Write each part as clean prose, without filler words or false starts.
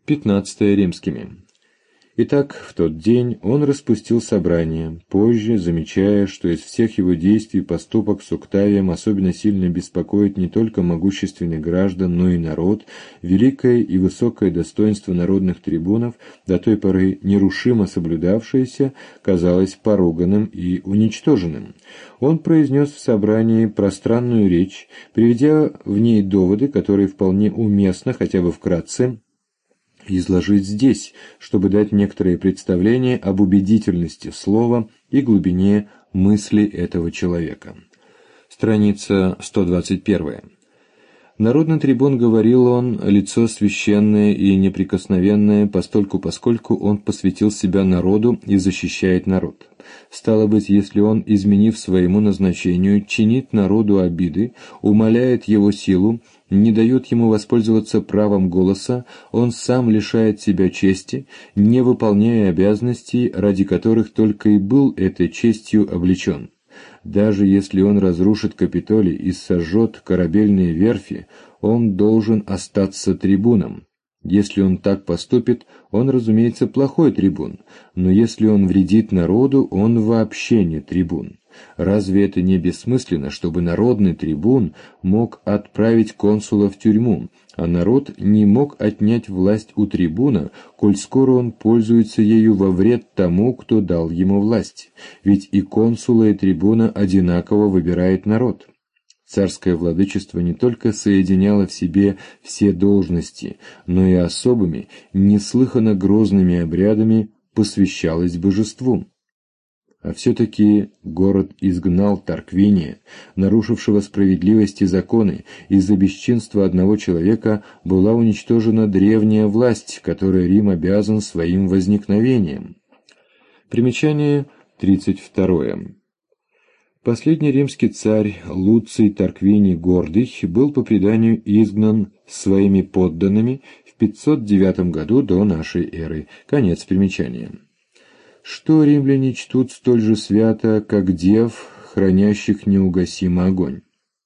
15 римскими. Итак, в тот день он распустил собрание, позже замечая, что из всех его действий поступок с Октавием особенно сильно беспокоит не только могущественных граждан, но и народ, великое и высокое достоинство народных трибунов, до той поры нерушимо соблюдавшееся, казалось поруганным и уничтоженным. Он произнес в собрании пространную речь, приведя в ней доводы, которые вполне уместно, хотя бы вкратце, изложить здесь, чтобы дать некоторые представления об убедительности слова и глубине мысли этого человека. Страница 121. Народный трибун, говорил он, лицо священное и неприкосновенное, поскольку он посвятил себя народу и защищает народ. Стало быть, если он, изменив своему назначению, чинит народу обиды, умаляет его силу, не дает ему воспользоваться правом голоса, он сам лишает себя чести, не выполняя обязанностей, ради которых только и был этой честью облечен. Даже если он разрушит Капитолий и сожжет корабельные верфи, он должен остаться трибуном. Если он так поступит, он, разумеется, плохой трибун, но если он вредит народу, он вообще не трибун. Разве это не бессмысленно, чтобы народный трибун мог отправить консула в тюрьму, а народ не мог отнять власть у трибуна, коль скоро он пользуется ею во вред тому, кто дал ему власть? Ведь и консула, и трибуна одинаково выбирает народ. Царское владычество не только соединяло в себе все должности, но и особыми, неслыханно грозными обрядами посвящалось божеству. А все-таки город изгнал Тарквиния, нарушившего справедливость и законы. Из-за бесчинства одного человека была уничтожена древняя власть, которой Рим обязан своим возникновением. Примечание 32. Последний римский царь Луций Тарквиний Гордый был по преданию изгнан своими подданными в 509 году до нашей эры. Конец примечания. Что римляне чтут столь же свято, как дев, хранящих неугасимый огонь?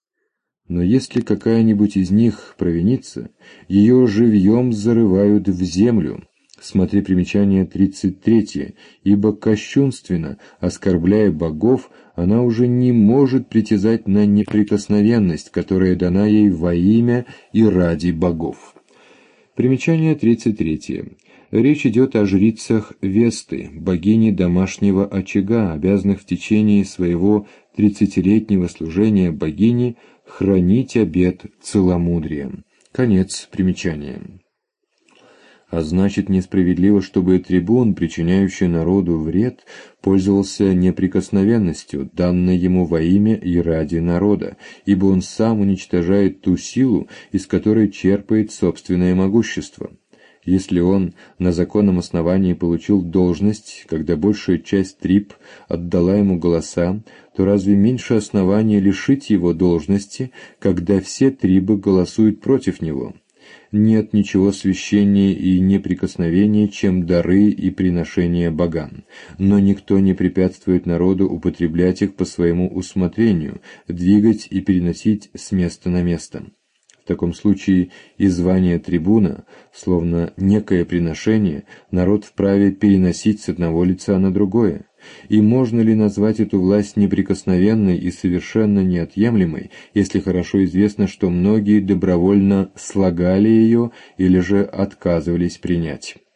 Но если какая-нибудь из них провинится, ее живьем зарывают в землю. Смотри примечание 33, ибо кощунственно, оскорбляя богов, она уже не может притязать на неприкосновенность, которая дана ей во имя и ради богов. Примечание 33. Речь идет о жрицах Весты, богини домашнего очага, обязанных в течение своего 30-летнего служения богини хранить обет целомудрия. Конец примечания. А значит, несправедливо, чтобы трибун, причиняющий народу вред, пользовался неприкосновенностью, данной ему во имя и ради народа, ибо он сам уничтожает ту силу, из которой черпает собственное могущество. Если он на законном основании получил должность, когда большая часть триб отдала ему голоса, то разве меньше основания лишить его должности, когда все трибы голосуют против него? Нет ничего священнее и неприкосновеннее, чем дары и приношения богам, но никто не препятствует народу употреблять их по своему усмотрению, двигать и переносить с места на место. В таком случае и звание трибуна, словно некое приношение, народ вправе переносить с одного лица на другое. И можно ли назвать эту власть неприкосновенной и совершенно неотъемлемой, если хорошо известно, что многие добровольно слагали ее или же отказывались принять?